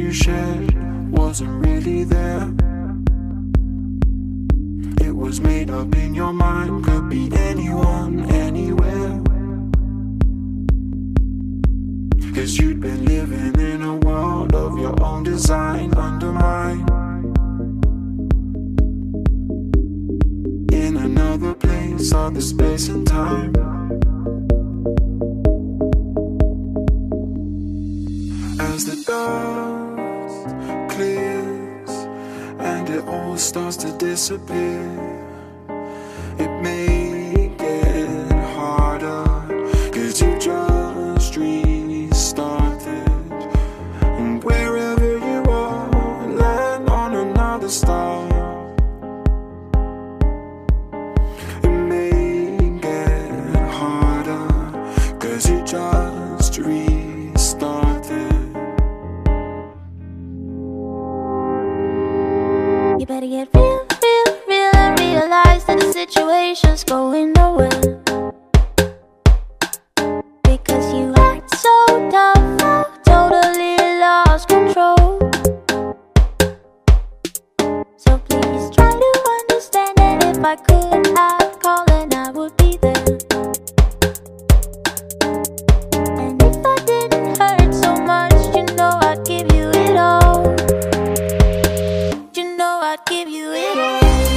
you shared wasn't really there. It was made up in your mind, could be anyone, anywhere. 'Cause you'd been living in a world of your own design, under mine. In another place, other space and time. As the dust clears and it all starts to disappear, it may get harder, 'cause you just restarted. And wherever you are, land on another star. It may get harder, 'cause you just restarted. You better get real, real, real and realize that the situation's going nowhere. Because you act so tough, totally lost control. So please try to understand that if I could, I'd call and I would be there. And if I didn't hurt so much, you know I'd give you it all. You know I'd give you it all.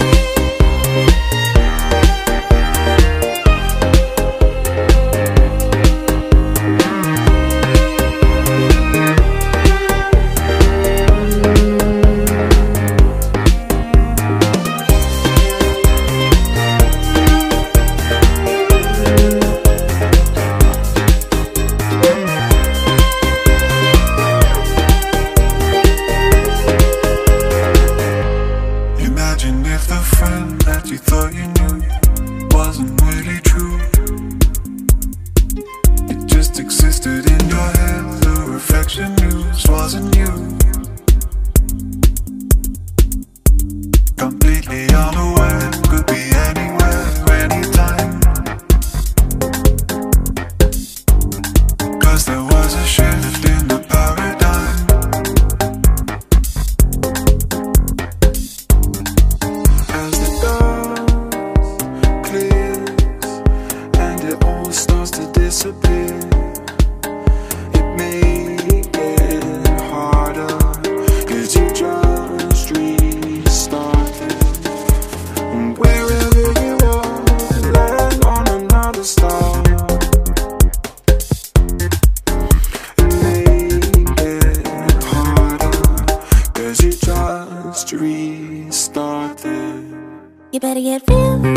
Imagine if the friend that you thought you knew wasn't really true. It just existed in your head, the reflection used wasn't you. Completely unaware, could be anywhere, anytime. 'Cause there was a shift in the paradigm. As the dust clears and it all starts to disappear, it may get harder, 'cause you just restarted. And wherever you are, land on another star. It may get harder, 'cause you just restarted. You better get real,